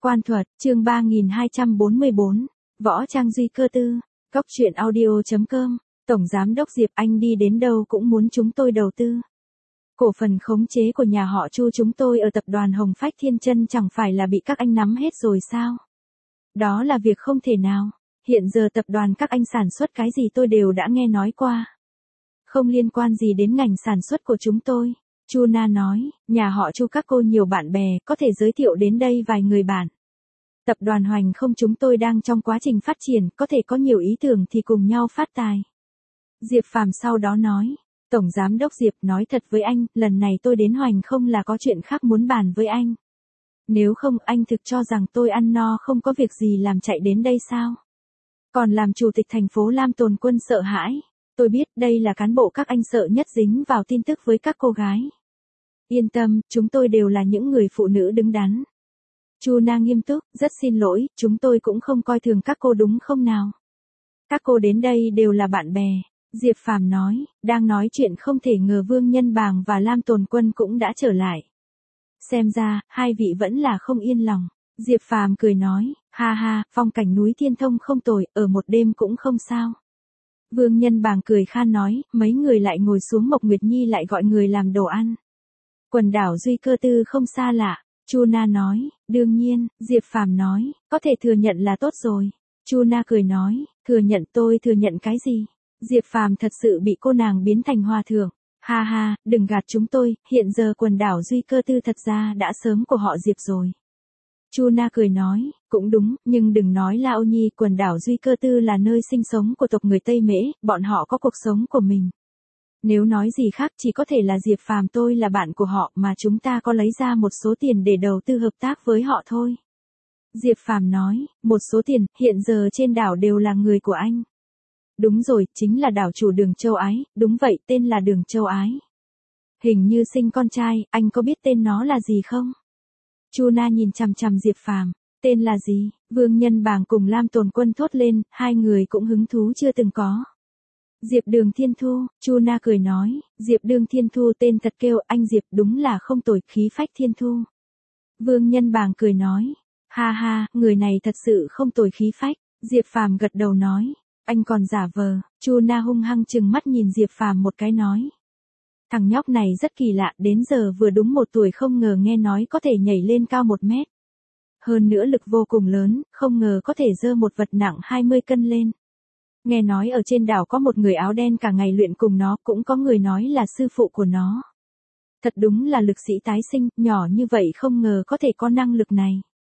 Quan thuật, chương 3244, Võ Trang Duy Cơ Tư, Góc truyện audio.com, Tổng Giám đốc Diệp Anh đi đến đâu cũng muốn chúng tôi đầu tư. Cổ phần khống chế của nhà họ Chu chúng tôi ở tập đoàn Hồng Phách Thiên Chân chẳng phải là bị các anh nắm hết rồi sao? Đó là việc không thể nào, hiện giờ tập đoàn các anh sản xuất cái gì tôi đều đã nghe nói qua. Không liên quan gì đến ngành sản xuất của chúng tôi. Chu Na nói, nhà họ Chu các cô nhiều bạn bè, có thể giới thiệu đến đây vài người bạn. Tập đoàn Hoành Không chúng tôi đang trong quá trình phát triển, có thể có nhiều ý tưởng thì cùng nhau phát tài. Diệp Phàm sau đó nói, Tổng Giám đốc Diệp nói thật với anh, lần này tôi đến Hoành Không là có chuyện khác muốn bàn với anh. Nếu không anh thực cho rằng tôi ăn no không có việc gì làm chạy đến đây sao? Còn làm chủ tịch thành phố Lam Tồn Quân sợ hãi. Tôi biết đây là cán bộ các anh sợ nhất dính vào tin tức với các cô gái. Yên tâm, chúng tôi đều là những người phụ nữ đứng đắn. Chu Na nghiêm túc, rất xin lỗi, chúng tôi cũng không coi thường các cô đúng không nào? Các cô đến đây đều là bạn bè. Diệp Phàm nói, đang nói chuyện không thể ngờ Vương Nhân Bàng và Lam Tồn Quân cũng đã trở lại. Xem ra, hai vị vẫn là không yên lòng. Diệp Phàm cười nói, ha ha, phong cảnh núi Thiên Thông không tồi, ở một đêm cũng không sao. Vương Nhân Bàng cười khan nói, mấy người lại ngồi xuống Mộc Nguyệt Nhi lại gọi người làm đồ ăn. Quần đảo Duy Cơ Tư không xa lạ. Chu Na nói, đương nhiên, Diệp Phàm nói, có thể thừa nhận là tốt rồi. Chu Na cười nói, tôi thừa nhận cái gì? Diệp Phàm thật sự bị cô nàng biến thành hòa thượng. Ha ha, đừng gạt chúng tôi, hiện giờ quần đảo Duy Cơ Tư thật ra đã sớm của họ Diệp rồi. Chu Na cười nói, cũng đúng, nhưng đừng nói là Âu Nhi, quần đảo Duy Cơ Tư là nơi sinh sống của tộc người Tây Mễ, bọn họ có cuộc sống của mình. Nếu nói gì khác chỉ có thể là Diệp Phàm tôi là bạn của họ mà chúng ta có lấy ra một số tiền để đầu tư hợp tác với họ thôi. Diệp Phàm nói, một số tiền, hiện giờ trên đảo đều là người của anh. Đúng rồi, chính là đảo chủ Đường Châu Ái, đúng vậy, tên là Đường Châu Ái. Hình như sinh con trai, anh có biết tên nó là gì không? Chu Na nhìn chằm chằm Diệp Phàm, tên là gì? Vương Nhân Bàng cùng Lam Tồn Quân thốt lên, hai người cũng hứng thú chưa từng có. Diệp Đường Thiên Thu, Chu Na cười nói, Diệp Đường Thiên Thu tên thật kêu anh Diệp đúng là không tồi, khí phách thiên thu. Vương Nhân Bàng cười nói, ha ha, người này thật sự không tồi khí phách. Diệp Phàm gật đầu nói, anh còn giả vờ. Chu Na hung hăng trừng mắt nhìn Diệp Phàm một cái nói. Thằng nhóc này rất kỳ lạ, đến giờ vừa đúng 1 tuổi không ngờ nghe nói có thể nhảy lên cao 1 mét. Hơn nữa lực vô cùng lớn, không ngờ có thể dơ một vật nặng 20 cân lên. Nghe nói ở trên đảo có một người áo đen cả ngày luyện cùng nó, cũng có người nói là sư phụ của nó. Thật đúng là lực sĩ tái sinh, nhỏ như vậy không ngờ có thể có năng lực này.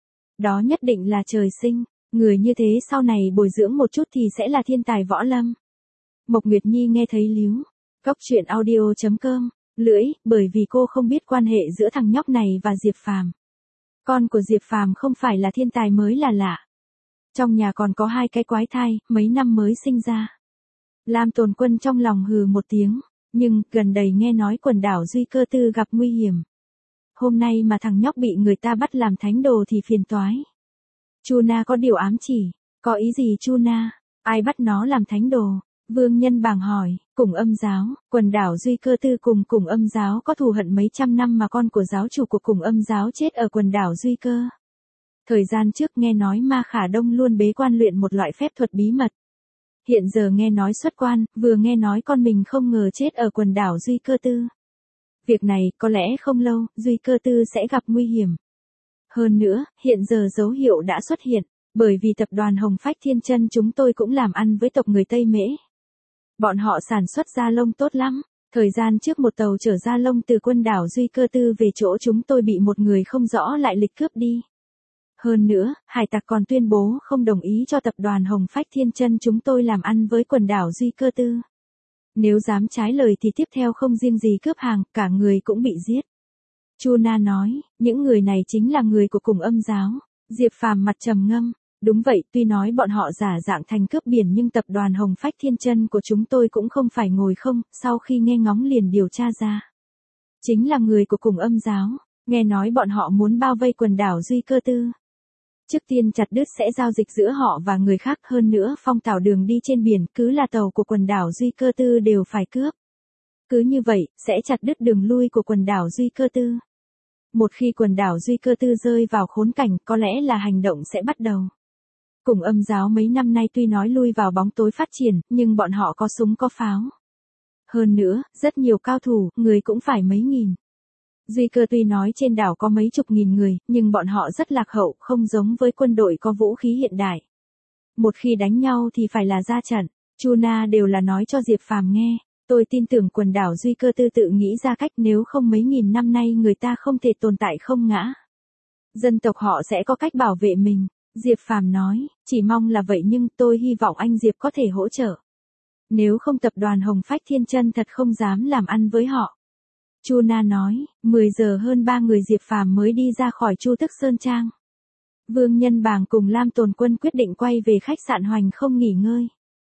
Đó nhất định là trời sinh, người như thế sau này bồi dưỡng một chút thì sẽ là thiên tài võ lâm. Mộc Nguyệt Nhi nghe thấy líu. Góc truyện audio.com, lưỡi, bởi vì cô không biết quan hệ giữa thằng nhóc này và Diệp Phàm. Con của Diệp Phàm không phải là thiên tài mới là lạ. Trong nhà còn có 2 cái quái thai, mấy năm mới sinh ra. Lam Tồn Quân trong lòng hừ một tiếng, nhưng gần đây nghe nói quần đảo Duy Cơ Tư gặp nguy hiểm. Hôm nay mà thằng nhóc bị người ta bắt làm thánh đồ thì phiền toái. Chu Na có điều ám chỉ, có ý gì Chu Na? Ai bắt nó làm thánh đồ? Vương Nhân Bàng hỏi, Cùng Âm giáo, quần đảo Duy Cơ Tư cùng Cùng Âm giáo có thù hận mấy trăm năm mà con của giáo chủ của Cùng Âm giáo chết ở quần đảo Duy Cơ. Thời gian trước nghe nói Ma Khả Đông luôn bế quan luyện một loại phép thuật bí mật. Hiện giờ nghe nói xuất quan, vừa nghe nói con mình không ngờ chết ở quần đảo Duy Cơ Tư. Việc này có lẽ không lâu, Duy Cơ Tư sẽ gặp nguy hiểm. Hơn nữa, hiện giờ dấu hiệu đã xuất hiện, bởi vì tập đoàn Hồng Phách Thiên Chân chúng tôi cũng làm ăn với tộc người Tây Mễ. Bọn họ sản xuất da lông tốt lắm. Thời gian trước một tàu chở da lông từ quần đảo Duy Cơ Tư về chỗ chúng tôi bị một người không rõ lại lịch cướp đi. Hơn nữa, hải tặc còn tuyên bố không đồng ý cho tập đoàn Hồng Phách Thiên Chân chúng tôi làm ăn với quần đảo Duy Cơ Tư. Nếu dám trái lời thì tiếp theo không riêng gì cướp hàng, cả người cũng bị giết. Chu Na nói, những người này chính là người của Cùng Âm giáo. Diệp Phàm mặt trầm ngâm, đúng vậy, tuy nói bọn họ giả dạng thành cướp biển nhưng tập đoàn Hồng Phách Thiên Chân của chúng tôi cũng không phải ngồi không, sau khi nghe ngóng liền điều tra ra. Chính là người của Cùng Âm giáo, nghe nói bọn họ muốn bao vây quần đảo Duy Cơ Tư. Trước tiên chặt đứt sẽ giao dịch giữa họ và người khác, hơn nữa phong tảo đường đi trên biển, cứ là tàu của quần đảo Duy Cơ Tư đều phải cướp. Cứ như vậy, sẽ chặt đứt đường lui của quần đảo Duy Cơ Tư. Một khi quần đảo Duy Cơ Tư rơi vào khốn cảnh, có lẽ là hành động sẽ bắt đầu. Cùng Âm giáo mấy năm nay tuy nói lui vào bóng tối phát triển, nhưng bọn họ có súng có pháo. Hơn nữa, rất nhiều cao thủ, người cũng phải mấy nghìn. Duy Cơ tuy nói trên đảo có mấy chục nghìn người, nhưng bọn họ rất lạc hậu, không giống với quân đội có vũ khí hiện đại. Một khi đánh nhau thì phải là ra trận. Chu Na đều là nói cho Diệp Phàm nghe. Tôi tin tưởng quần đảo Duy Cơ Tư tự nghĩ ra cách, nếu không mấy nghìn năm nay người ta không thể tồn tại không ngã. Dân tộc họ sẽ có cách bảo vệ mình. Diệp Phàm nói, chỉ mong là vậy nhưng tôi hy vọng anh Diệp có thể hỗ trợ. Nếu không tập đoàn Hồng Phách Thiên Chân thật không dám làm ăn với họ. Chu Na nói, 10 giờ hơn 3 người Diệp Phàm mới đi ra khỏi Chu Tức Sơn Trang. Vương Nhân Bàng cùng Lam Tồn Quân quyết định quay về khách sạn Hoành không nghỉ ngơi.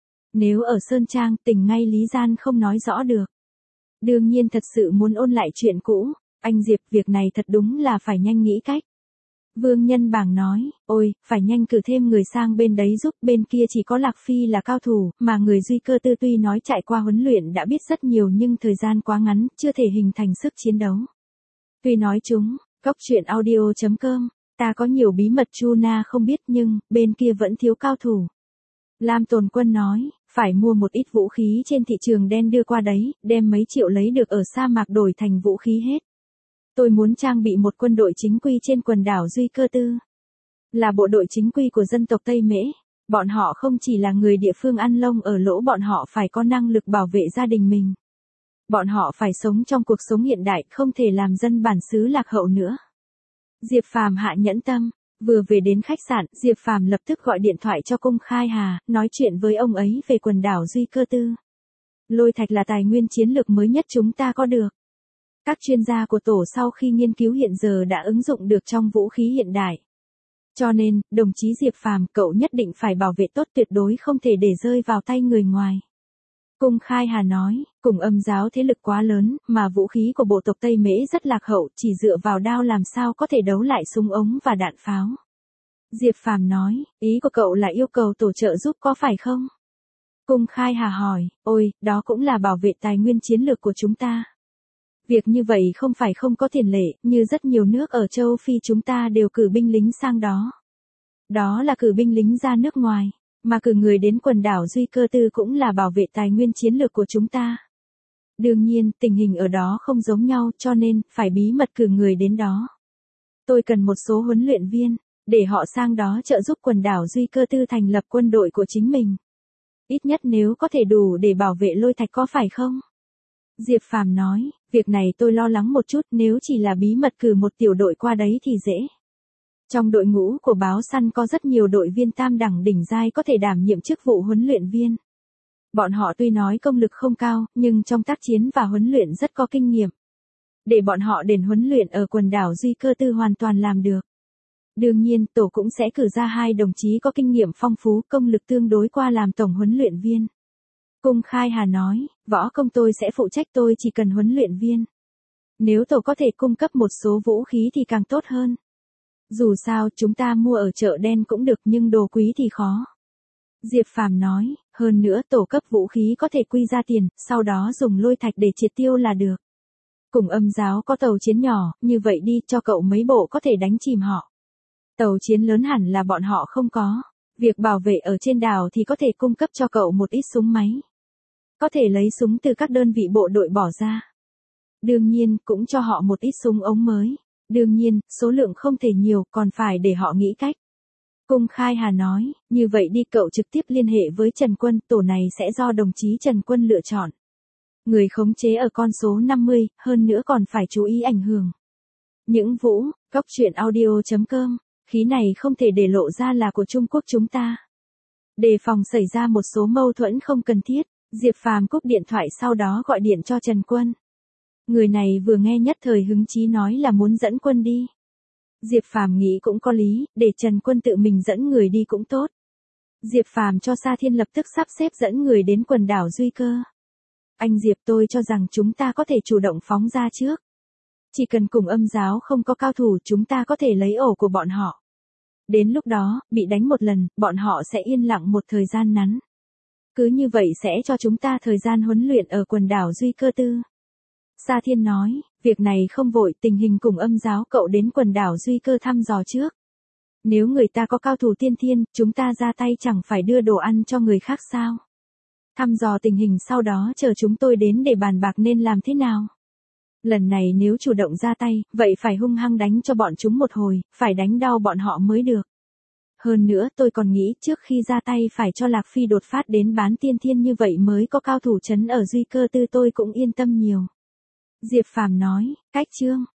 Nếu ở Sơn Trang tình ngay lý gian không nói rõ được. Đương nhiên thật sự muốn ôn lại chuyện cũ, anh Diệp việc này thật đúng là phải nhanh nghĩ cách. Vương Nhân Bàng nói, ôi, phải nhanh cử thêm người sang bên đấy giúp, bên kia chỉ có Lạc Phi là cao thủ, mà người Duy Cơ Tư tuy nói trải qua huấn luyện đã biết rất nhiều nhưng thời gian quá ngắn, chưa thể hình thành sức chiến đấu. Tuy nói chúng, góc truyện audio.com, ta có nhiều bí mật Chu Na không biết nhưng, bên kia vẫn thiếu cao thủ. Lam Tồn Quân nói, phải mua một ít vũ khí trên thị trường đen đưa qua đấy, đem mấy triệu lấy được ở sa mạc đổi thành vũ khí hết. Tôi muốn trang bị một quân đội chính quy trên quần đảo Duy Cơ Tư. Là bộ đội chính quy của dân tộc Tây Mễ. Bọn họ không chỉ là người địa phương ăn lông ở lỗ, bọn họ phải có năng lực bảo vệ gia đình mình. Bọn họ phải sống trong cuộc sống hiện đại, không thể làm dân bản xứ lạc hậu nữa. Diệp Phàm hạ nhẫn tâm. Vừa về đến khách sạn, Diệp Phàm lập tức gọi điện thoại cho Cung Khai Hà, nói chuyện với ông ấy về quần đảo Duy Cơ Tư. Lôi thạch là tài nguyên chiến lược mới nhất chúng ta có được. Các chuyên gia của tổ sau khi nghiên cứu hiện giờ đã ứng dụng được trong vũ khí hiện đại. Cho nên, đồng chí Diệp Phàm, cậu nhất định phải bảo vệ tốt, tuyệt đối không thể để rơi vào tay người ngoài. Cung Khai Hà nói, Cùng Âm giáo thế lực quá lớn, mà vũ khí của bộ tộc Tây Mễ rất lạc hậu, chỉ dựa vào đao làm sao có thể đấu lại súng ống và đạn pháo. Diệp Phàm nói, ý của cậu là yêu cầu tổ trợ giúp có phải không? Cung Khai Hà hỏi, ôi, đó cũng là bảo vệ tài nguyên chiến lược của chúng ta. Việc như vậy không phải không có tiền lệ, như rất nhiều nước ở châu Phi chúng ta đều cử binh lính sang đó. Đó là cử binh lính ra nước ngoài, mà cử người đến quần đảo Duy Cơ Tư cũng là bảo vệ tài nguyên chiến lược của chúng ta. Đương nhiên, tình hình ở đó không giống nhau cho nên, phải bí mật cử người đến đó. Tôi cần một số huấn luyện viên, để họ sang đó trợ giúp quần đảo Duy Cơ Tư thành lập quân đội của chính mình. Ít nhất nếu có thể đủ để bảo vệ lôi thạch có phải không? Diệp Phàm nói, việc này tôi lo lắng một chút, nếu chỉ là bí mật cử một tiểu đội qua đấy thì dễ. Trong đội ngũ của báo săn có rất nhiều đội viên tam đẳng đỉnh giai có thể đảm nhiệm chức vụ huấn luyện viên. Bọn họ tuy nói công lực không cao, nhưng trong tác chiến và huấn luyện rất có kinh nghiệm. Để bọn họ đến huấn luyện ở quần đảo Duy Cơ Tư hoàn toàn làm được. Đương nhiên, tổ cũng sẽ cử ra 2 đồng chí có kinh nghiệm phong phú, công lực tương đối qua làm tổng huấn luyện viên. Cung Khai Hà nói, võ công tôi sẽ phụ trách, tôi chỉ cần huấn luyện viên. Nếu tổ có thể cung cấp một số vũ khí thì càng tốt hơn. Dù sao chúng ta mua ở chợ đen cũng được nhưng đồ quý thì khó. Diệp Phàm nói, hơn nữa tổ cấp vũ khí có thể quy ra tiền, sau đó dùng lôi thạch để triệt tiêu là được. Cùng Âm giáo có tàu chiến nhỏ, như vậy đi cho cậu mấy bộ có thể đánh chìm họ. Tàu chiến lớn hẳn là bọn họ không có. Việc bảo vệ ở trên đảo thì có thể cung cấp cho cậu một ít súng máy. Có thể lấy súng từ các đơn vị bộ đội bỏ ra. Đương nhiên, cũng cho họ một ít súng ống mới. Đương nhiên, số lượng không thể nhiều, còn phải để họ nghĩ cách. Cung Khai Hà nói, như vậy đi cậu trực tiếp liên hệ với Trần Quân, tổ này sẽ do đồng chí Trần Quân lựa chọn. Người khống chế ở con số 50, hơn nữa còn phải chú ý ảnh hưởng. Những vũ, góc truyện audio.com, khí này không thể để lộ ra là của Trung Quốc chúng ta. Đề phòng xảy ra một số mâu thuẫn không cần thiết, Diệp Phàm cúp điện thoại sau đó gọi điện cho Trần Quân. Người này vừa nghe nhất thời hứng chí nói là muốn dẫn quân đi. Diệp Phàm nghĩ cũng có lý, để Trần Quân tự mình dẫn người đi cũng tốt. Diệp Phàm cho Sa Thiên lập tức sắp xếp dẫn người đến quần đảo Duy Cơ. Anh Diệp, tôi cho rằng chúng ta có thể chủ động phóng ra trước. Chỉ cần Cùng Âm giáo không có cao thủ chúng ta có thể lấy ổ của bọn họ. Đến lúc đó, bị đánh một lần, bọn họ sẽ yên lặng một thời gian ngắn. Cứ như vậy sẽ cho chúng ta thời gian huấn luyện ở quần đảo Duy Cơ Tư. Sa Thiên nói, việc này không vội, tình hình cùng Âm giáo cậu đến quần đảo Duy Cơ thăm dò trước. Nếu người ta có cao thủ tiên thiên, chúng ta ra tay chẳng phải đưa đồ ăn cho người khác sao? Thăm dò tình hình sau đó chờ chúng tôi đến để bàn bạc nên làm thế nào. Lần này nếu chủ động ra tay, vậy phải hung hăng đánh cho bọn chúng một hồi, phải đánh đau bọn họ mới được. Hơn nữa tôi còn nghĩ trước khi ra tay phải cho Lạc Phi đột phát đến bán tiên thiên như vậy mới có cao thủ trấn ở Duy Cơ Tư tôi cũng yên tâm nhiều. Diệp Phàm nói, cách chương.